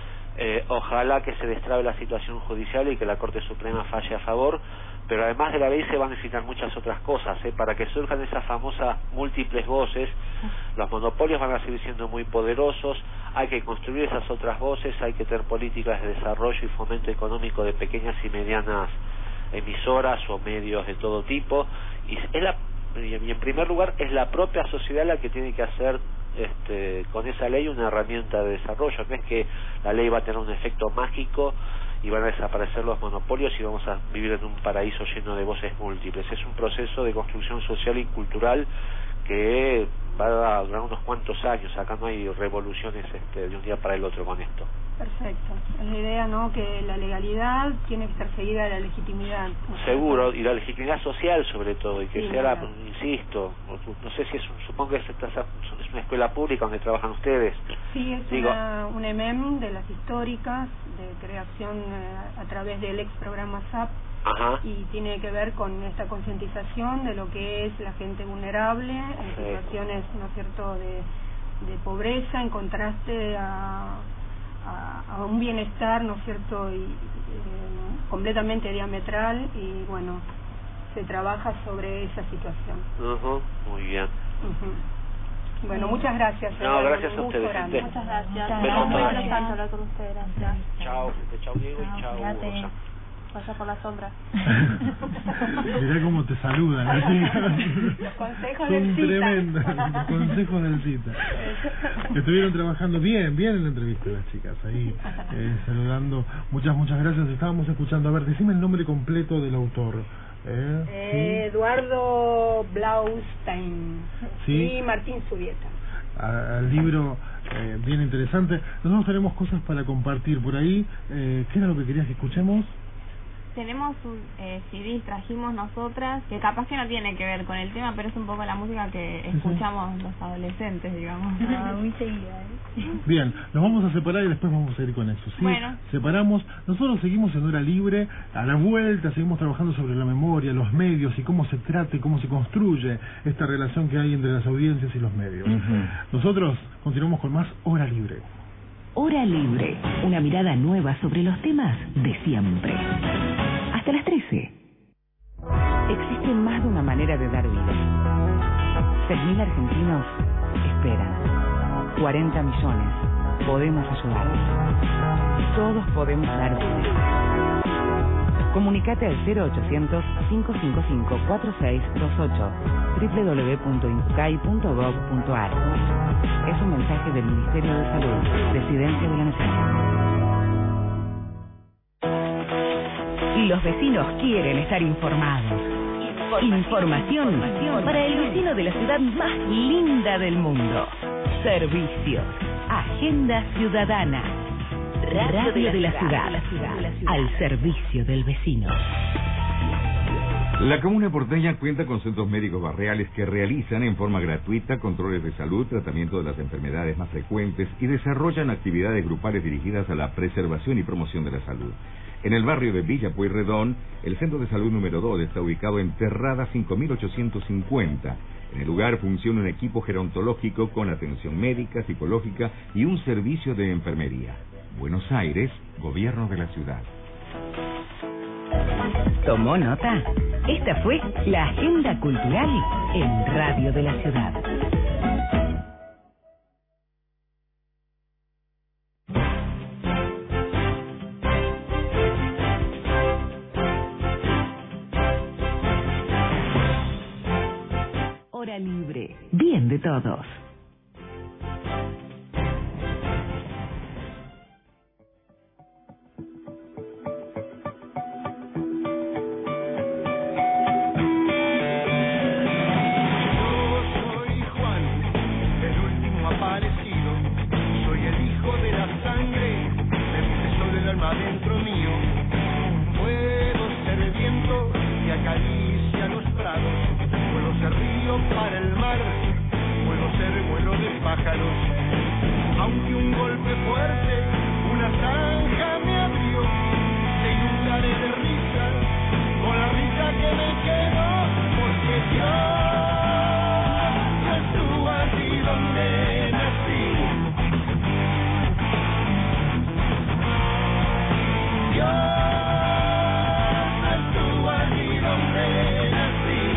Ojalá que se destrabe la situación judicial y que la Corte Suprema falle a favor, pero además de la ley se van a necesitar muchas otras cosas, para que surjan esas famosas múltiples voces. Los monopolios van a seguir siendo muy poderosos, hay que construir esas otras voces, hay que tener políticas de desarrollo y fomento económico de pequeñas y medianas emisoras o medios de todo tipo, y en primer lugar es la propia sociedad la que tiene que hacer con esa ley una herramienta de desarrollo. No es que la ley va a tener un efecto mágico y van a desaparecer los monopolios y vamos a vivir en un paraíso lleno de voces múltiples. Es un proceso de construcción social y cultural que va a durar unos cuantos años. Acá no hay revoluciones de un día para el otro con esto. Perfecto. Es la idea, ¿no?, que la legalidad tiene que estar seguida de la legitimidad. Seguro, y la legitimidad social sobre todo, y que sea, insisto, no sé si supongo que es una escuela pública donde trabajan ustedes. Sí, es un EMEM de las históricas, de creación a través del ex programa SAP. Y tiene que ver con esta concientización de lo que es la gente vulnerable en situaciones, ¿no es cierto?, de pobreza, en contraste a un bienestar, ¿no es cierto?, y completamente diametral, y bueno, se trabaja sobre esa situación. Muy bien. Bueno, muchas gracias. No, gracias a ustedes. Muchas gracias. Hablar con ustedes. Chao, chao Diego y chao Rosa. Vaya por la sombra. Mirá cómo te saludan. Los consejos son del Cita. Tremendos, los consejos del Cita. Estuvieron trabajando bien en la entrevista las chicas, ahí saludando. Muchas gracias. Estábamos escuchando, a ver, decime el nombre completo del autor. Eduardo Blaustein y Martín Zubieta. Al libro bien interesante. Nosotros tenemos cosas para compartir por ahí. ¿Qué era lo que querías que escuchemos? Tenemos un CD, trajimos nosotras, que capaz que no tiene que ver con el tema, pero es un poco la música que escuchamos los adolescentes, digamos. Muy seguida, Bien, nos vamos a separar y después vamos a ir con eso, ¿sí? Bueno. Separamos, nosotros seguimos en Hora Libre, a la vuelta seguimos trabajando sobre la memoria, los medios y cómo se trata y cómo se construye esta relación que hay entre las audiencias y los medios. Nosotros continuamos con más Hora Libre. Hora Libre, una mirada nueva sobre los temas de siempre. Hasta las 13. Existe más de una manera de dar vida. 6.000 argentinos esperan. 40 millones. Podemos ayudarlos. Todos podemos dar vida. Comunicate al 0800-555-4628 www.incucay.gov.ar. Es un mensaje del Ministerio de Salud, Presidencia de la Nación. Los vecinos quieren estar informados. Información para el vecino de la ciudad más linda del mundo. Servicios. Agenda Ciudadana. Radio de la ciudad. Al servicio del vecino. La comuna porteña cuenta con centros médicos barriales que realizan en forma gratuita controles de salud, tratamiento de las enfermedades más frecuentes y desarrollan actividades grupales dirigidas a la preservación y promoción de la salud. En el barrio de Villa Pueyrredón, el centro de salud número 2 está ubicado en Terrada 5850. En el lugar funciona un equipo gerontológico con atención médica, psicológica y un servicio de enfermería. Buenos Aires, Gobierno de la Ciudad. ¿Tomó nota? Esta fue la Agenda Cultural en Radio de la Ciudad. Hora libre. Bien de todos. Aunque un golpe fuerte, una zanja me abrió, se inundaré de risa, con la risa que me quedó, porque Dios estuvo allí donde nací. Dios estuvo allí donde nací.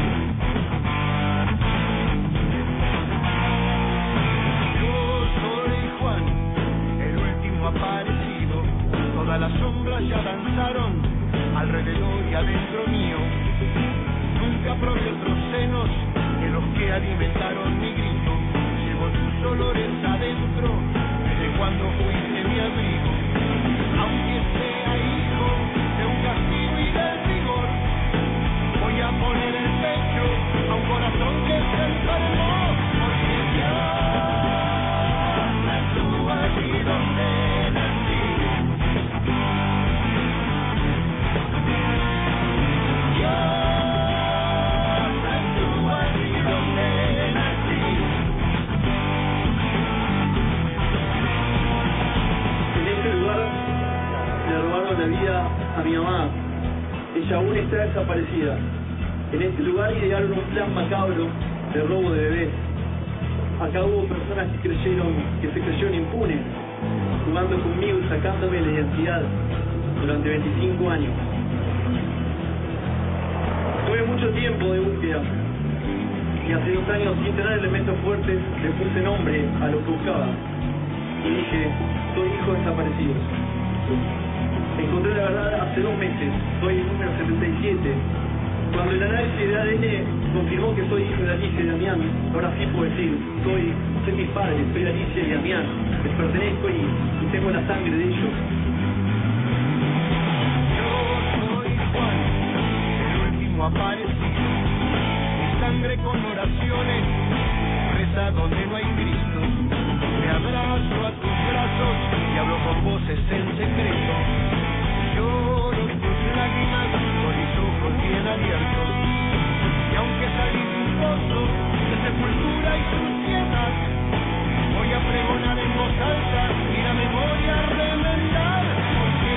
Aparecido, todas las sombras ya danzaron alrededor y adentro mío. Nunca probé otros senos que los que alimentaron mi grito. Llevo tus olores adentro desde cuando fuiste mi abrigo. Aunque sea hijo de un castigo y del rigor, voy a poner el pecho a un corazón que se enfermó, porque Dios estuvo allí donde la vida a mi mamá. Ella aún está desaparecida. En este lugar idearon un plan macabro de robo de bebés. Acá hubo personas que se creyeron impunes, jugando conmigo y sacándome la identidad durante 25 años. Tuve mucho tiempo de búsqueda y hace 2 años, sin tener elementos fuertes, le puse nombre a lo que buscaba y dije: soy hijo desaparecido. Encontré la verdad hace 2 meses, soy el número 77. Cuando el análisis de ADN confirmó que soy hijo de Alicia y Damián, ahora sí puedo decir, soy mis padres, soy Alicia y Damián, les pertenezco y tengo la sangre de ellos. Yo soy Juan, el último aparecido. Mi sangre con oraciones reza donde no hay gritos. Me abrazo a tus brazos y hablo con voces en secreto. Lloro tus lágrimas con mis ojos bien abiertos. Y aunque salí de un pozo de sepultura y suciedad, voy a pregonar en voz alta y la memoria remendar, porque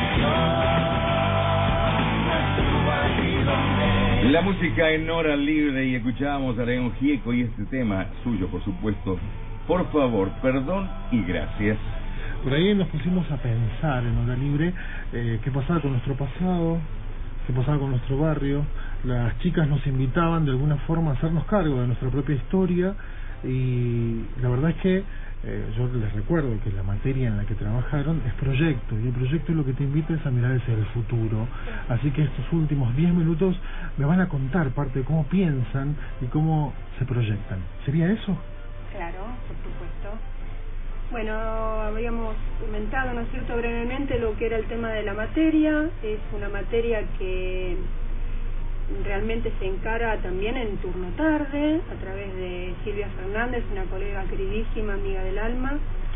Dios estuvo allí donde... La música en hora libre, y escuchábamos a León Gieco y este tema suyo, por supuesto. Por favor, perdón y gracias. Por ahí nos pusimos a pensar en hora libre qué pasaba con nuestro pasado, qué pasaba con nuestro barrio. Las chicas nos invitaban de alguna forma a hacernos cargo de nuestra propia historia, y la verdad es que yo les recuerdo que la materia en la que trabajaron es proyecto, y el proyecto lo que te invita es a mirar hacia el futuro. Así que estos últimos 10 minutos me van a contar parte de cómo piensan y cómo se proyectan. ¿Sería eso? Claro, por supuesto. Bueno, habíamos comentado, ¿no es cierto?, brevemente lo que era el tema de la materia. Es una materia que realmente se encara también en turno tarde, a través de Silvia Fernández, una colega queridísima, amiga del alma.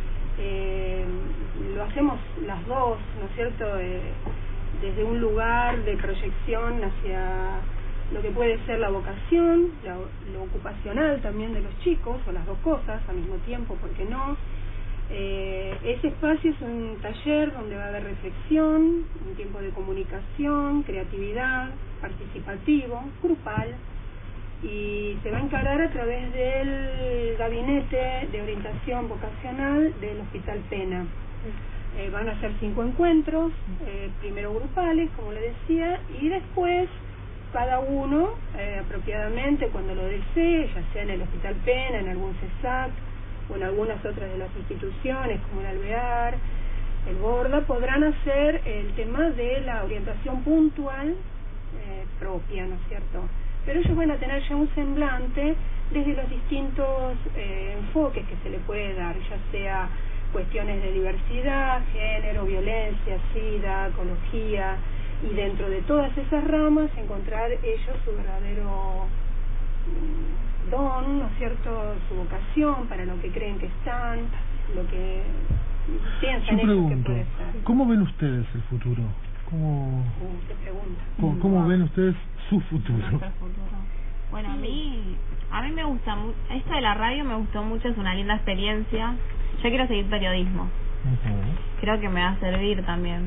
Lo hacemos las dos, ¿no es cierto?, desde un lugar de proyección hacia lo que puede ser la vocación, lo ocupacional también de los chicos, o las dos cosas al mismo tiempo, ¿por qué no? Ese espacio es un taller donde va a haber reflexión, un tiempo de comunicación, creatividad, participativo, grupal, y se va a encarar a través del gabinete de orientación vocacional del Hospital Pena. Van a ser 5 encuentros, primero grupales, como le decía, y después cada uno apropiadamente cuando lo desee, ya sea en el Hospital Pena, en algún CESAC o en algunas otras de las instituciones como el Alvear, el Borda, podrán hacer el tema de la orientación puntual propia, ¿no es cierto? Pero ellos van a tener ya un semblante desde los distintos enfoques que se le puede dar, ya sea cuestiones de diversidad, género, violencia, SIDA, ecología, y dentro de todas esas ramas encontrar ellos su verdadero don, ¿no es cierto?, su vocación, para lo que creen que están, lo que piensan ellos que puede ser. ¿Cómo ven ustedes el futuro? ¿Qué pregunta? ¿Cómo ven ustedes su futuro? Bueno, a mí me gusta esto de la radio, me gustó mucho, es una linda experiencia. Yo quiero seguir periodismo. Creo que me va a servir también.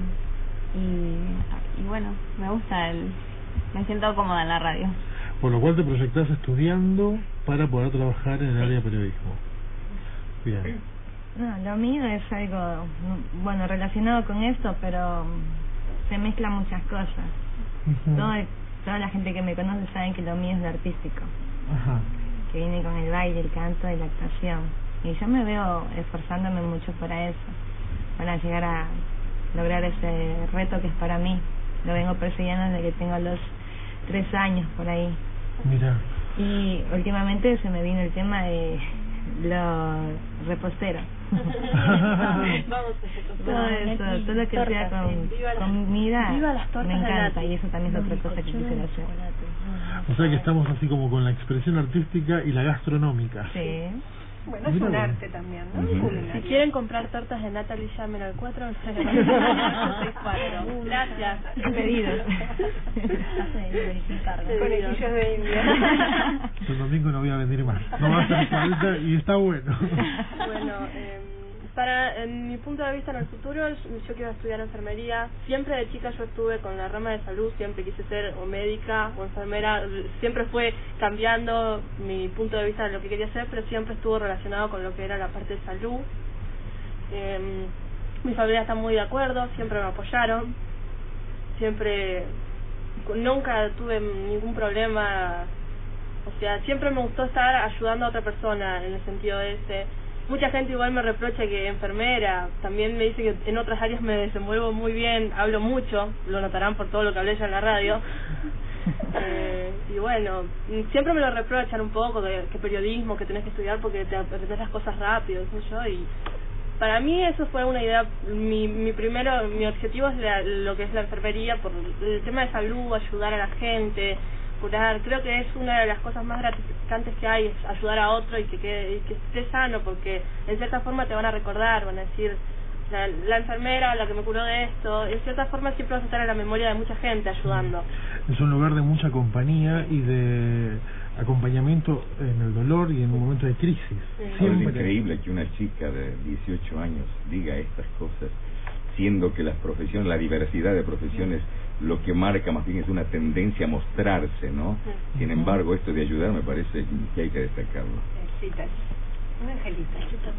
Y bueno, me siento cómoda en la radio. Por lo cual te proyectás estudiando para poder trabajar en el área de periodismo. Bien. No, lo mío es algo, bueno, relacionado con esto, pero se mezclan muchas cosas. Toda la gente que me conoce saben que lo mío es lo artístico. Que viene con el baile, el canto y la actuación. Y yo me veo esforzándome mucho para eso, para llegar a lograr ese reto que es para mí. Lo vengo persiguiendo desde que tengo los 3 años por ahí. Mira. Y últimamente se me vino el tema de los reposteros. Todo eso, todo lo que sea con comida me encanta, y eso también es otra cosa que quisiera hacer. O sea que estamos así como con la expresión artística y la gastronómica. Sí. Bueno, es un arte también, ¿no? Si quieren comprar tortas de Natalie, llamen al 464. Gracias. Pedidos. Conejillos de India. El domingo no voy a venir más. No va a hacer falta y está bueno. Bueno, en mi punto de vista en el futuro, yo quiero estudiar enfermería. Siempre de chica yo estuve con la rama de salud, siempre quise ser o médica o enfermera, siempre fue cambiando mi punto de vista de lo que quería hacer, pero siempre estuvo relacionado con lo que era la parte de salud. Mi familia está muy de acuerdo, siempre me apoyaron, nunca tuve ningún problema, o sea, siempre me gustó estar ayudando a otra persona en el sentido de Mucha gente igual me reprocha que enfermera, también me dice que en otras áreas me desenvuelvo muy bien, hablo mucho, lo notarán por todo lo que hablé ya en la radio. Y bueno, siempre me lo reprochan un poco, que periodismo, que tenés que estudiar porque te aprendes las cosas rápido, qué sé yo, y para mí eso fue una idea, mi objetivo es lo que es la enfermería, por el tema de salud, ayudar a la gente, curar. Creo que es una de las cosas más gratificantes que hay, es ayudar a otro y que esté sano, porque en cierta forma te van a recordar, van a decir, la enfermera, la que me curó de esto, en cierta forma siempre vas a estar en la memoria de mucha gente ayudando. Es un lugar de mucha compañía y de acompañamiento en el dolor y en un momento de crisis. Sí. Es increíble que una chica de 18 años diga estas cosas, siendo que las profesiones, la diversidad de profesiones, lo que marca más bien es una tendencia a mostrarse, ¿no? Sin embargo, esto de ayudar me parece que hay que destacarlo. Un angelito.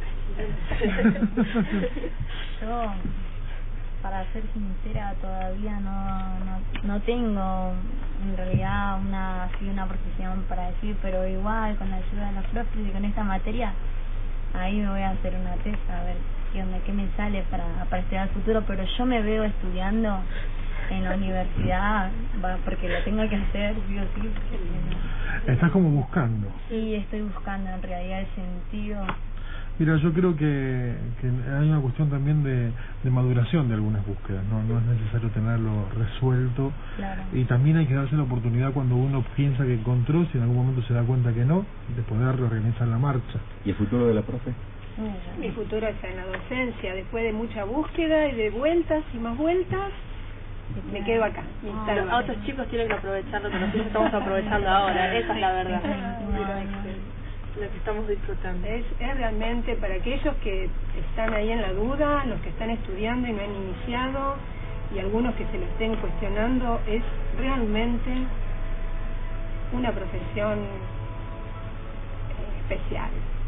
Yo, para ser sincera, todavía no tengo en realidad una profesión para decir, pero igual con la ayuda de los profes y con esta materia, ahí me voy a hacer una tesis a ver qué me sale para estudiar el futuro, pero yo me veo estudiando en la universidad, porque lo tengo que hacer, sí o sí. Estás como buscando. Sí, estoy buscando en realidad el sentido. Mira, yo creo que hay una cuestión también de maduración de algunas búsquedas, no es necesario tenerlo resuelto. Claro. Y también hay que darse la oportunidad cuando uno piensa que encontró, si en algún momento se da cuenta que no, de poder reorganizar la marcha. ¿Y el futuro de la profe? Mi futuro es en la docencia, después de mucha búsqueda y de vueltas y más vueltas, me quedo acá. A otros chicos tienen que aprovechar lo que nosotros estamos aprovechando ahora, esa es la verdad. Lo que estamos disfrutando. Es realmente para aquellos que están ahí en la duda, los que están estudiando y no han iniciado, y algunos que se lo estén cuestionando, es realmente una profesión especial.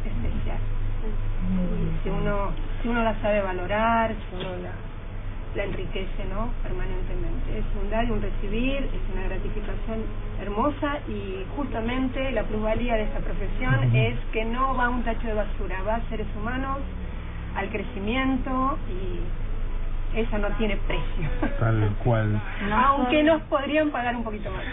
Si uno la sabe valorar, si uno la enriquece, ¿no? Permanentemente. Es un dar y un recibir, es una gratificación hermosa, y justamente la plusvalía de esta profesión es que no va a un tacho de basura, va a seres humanos, al crecimiento, y eso no tiene precio. Tal cual. Aunque nos podrían pagar un poquito más.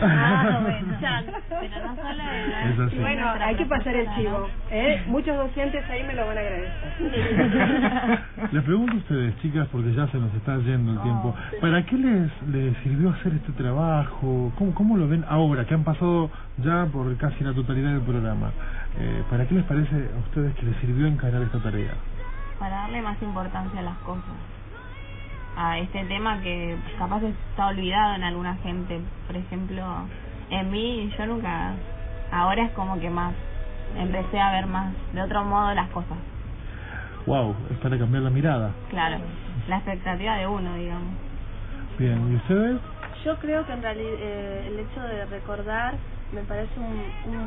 Bueno, hay que pasar el chivo. Muchos docentes ahí me lo van a agradecer. Les pregunto a ustedes, chicas, porque ya se nos está yendo el tiempo, ¿para qué les sirvió hacer este trabajo? ¿Cómo lo ven ahora, que han pasado ya por casi la totalidad del programa? ¿Para qué les parece a ustedes que les sirvió encarar esta tarea? Para darle más importancia a las cosas, a este tema que capaz está olvidado en alguna gente. Por ejemplo, en mí, yo nunca, ahora es como que más empecé a ver más de otro modo las cosas. Wow, es para cambiar la mirada. Claro, la expectativa de uno, digamos. Bien, ¿y ustedes? Yo creo que en realidad el hecho de recordar me parece un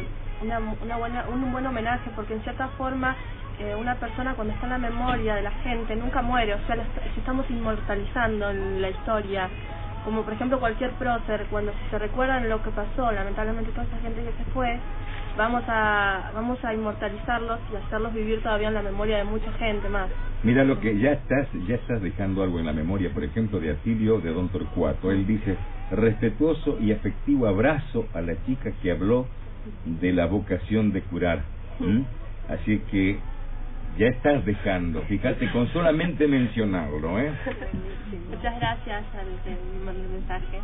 buen homenaje, porque en cierta forma una persona cuando está en la memoria de la gente nunca muere, o sea, si estamos inmortalizando en la historia, como por ejemplo cualquier prócer, cuando se recuerdan lo que pasó, lamentablemente toda esa gente que se fue, vamos a inmortalizarlos y hacerlos vivir todavía en la memoria de mucha gente más. Mira lo que ya estás dejando algo en la memoria, por ejemplo, de Atilio de Don Torcuato. Él dice: respetuoso y afectivo abrazo a la chica que habló de la vocación de curar. Así que ya estás dejando, fíjate, con solamente mencionarlo, Muchas gracias al mensaje.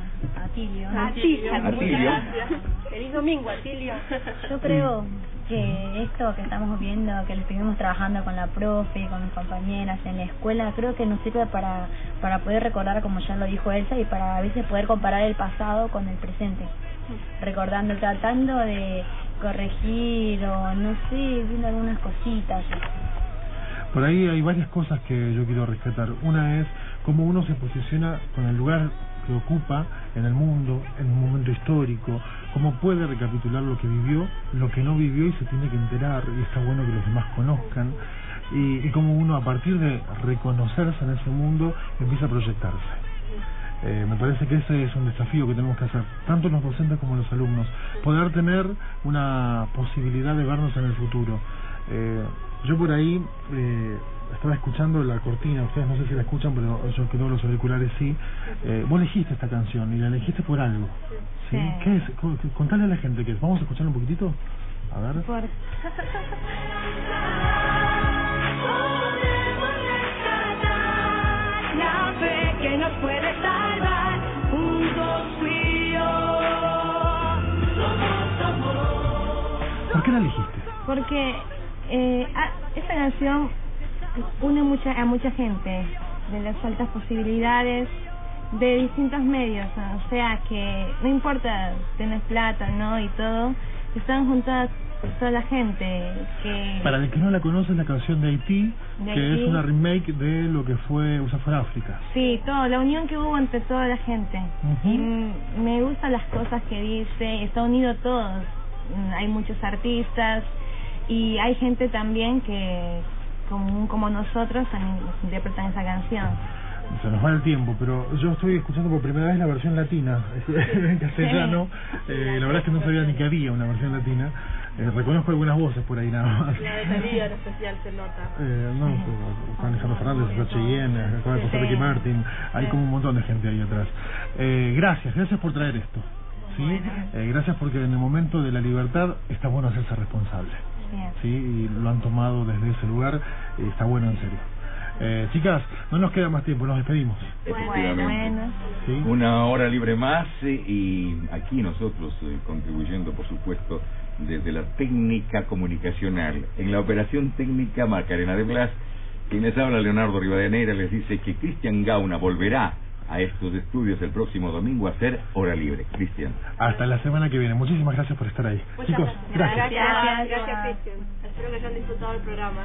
Atilio. Feliz domingo, Atilio. Yo creo que esto que estamos viendo, que lo estuvimos trabajando con la profe y con mis compañeras en la escuela, creo que nos sirve para poder recordar, como ya lo dijo Elsa, y para a veces poder comparar el pasado con el presente, recordando, tratando de corregir o no sé, viendo algunas cositas. Por ahí hay varias cosas que yo quiero rescatar. Una es cómo uno se posiciona con el lugar que ocupa en el mundo, en un momento histórico, cómo puede recapitular lo que vivió, lo que no vivió, y se tiene que enterar, y está bueno que los demás conozcan, y cómo uno, a partir de reconocerse en ese mundo, empieza a proyectarse. Me parece que ese es un desafío que tenemos que hacer, tanto los docentes como los alumnos, poder tener una posibilidad de vernos en el futuro. Yo por ahí estaba escuchando la cortina, ustedes no sé si la escuchan, pero yo que tengo los auriculares sí. Vos elegiste esta canción y la elegiste por algo, ¿sí? ¿Qué es? Contale a la gente qué es. ¿Vamos a escucharla un poquitito? A ver. La fe que nos puede salvar, juntos tú y yo, somos amor. ¿Por qué la elegiste? Porque esta canción une a mucha gente de las altas posibilidades, de distintos medios, o sea que no importa tenés plata, ¿no? Y todo, están juntas toda la gente que... Para el que no la conoce, es la canción de Haití, que es una remake de lo que fue USA for Africa. Sí, todo, la unión que hubo entre toda la gente. Y me gustan las cosas que dice, está unido todos. Hay muchos artistas y hay gente también que, como nosotros, también interpretan esa canción. Se nos va el tiempo, pero yo estoy escuchando por primera vez la versión latina en castellano. La verdad es que no sabía ni que había una versión latina. Reconozco algunas voces por ahí nada más. La de Talía, en especial, se nota. Juan Alejandro Fernández, H.I.N., acaba de pasar Ricky Martin, hay como un montón de gente ahí atrás. Gracias por traer esto. ¿Sí? Gracias, porque en el momento de la libertad está bueno hacerse responsable. ¿Sí? Y lo han tomado desde ese lugar, está bueno, en serio. Chicas, no nos queda más tiempo, nos despedimos. Efectivamente. ¿Sí? Una hora libre más, y aquí nosotros contribuyendo, por supuesto, desde la técnica comunicacional. En la operación técnica, Macarena de Blas. Quienes habla, Leonardo Rivadeneira, les dice que Cristian Gauna volverá a estos estudios el próximo domingo a hacer Hora Libre. Cristian. Hasta la semana que viene. Muchísimas gracias por estar ahí. Chicos, gracias. Gracias, Cristian. Espero que hayan disfrutado el programa.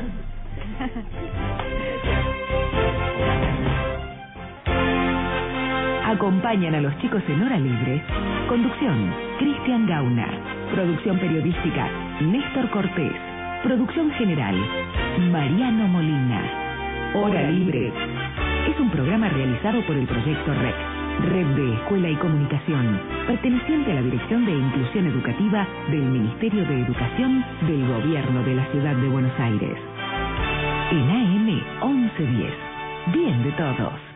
Acompañan a los chicos en Hora Libre. Conducción, Cristian Gauna. Producción periodística, Néstor Cortés. Producción general, Mariano Molina. Hora Libre es un programa realizado por el proyecto REC, Red de Escuela y Comunicación, perteneciente a la Dirección de Inclusión Educativa del Ministerio de Educación del Gobierno de la Ciudad de Buenos Aires. En AM 1110. Bien de todos.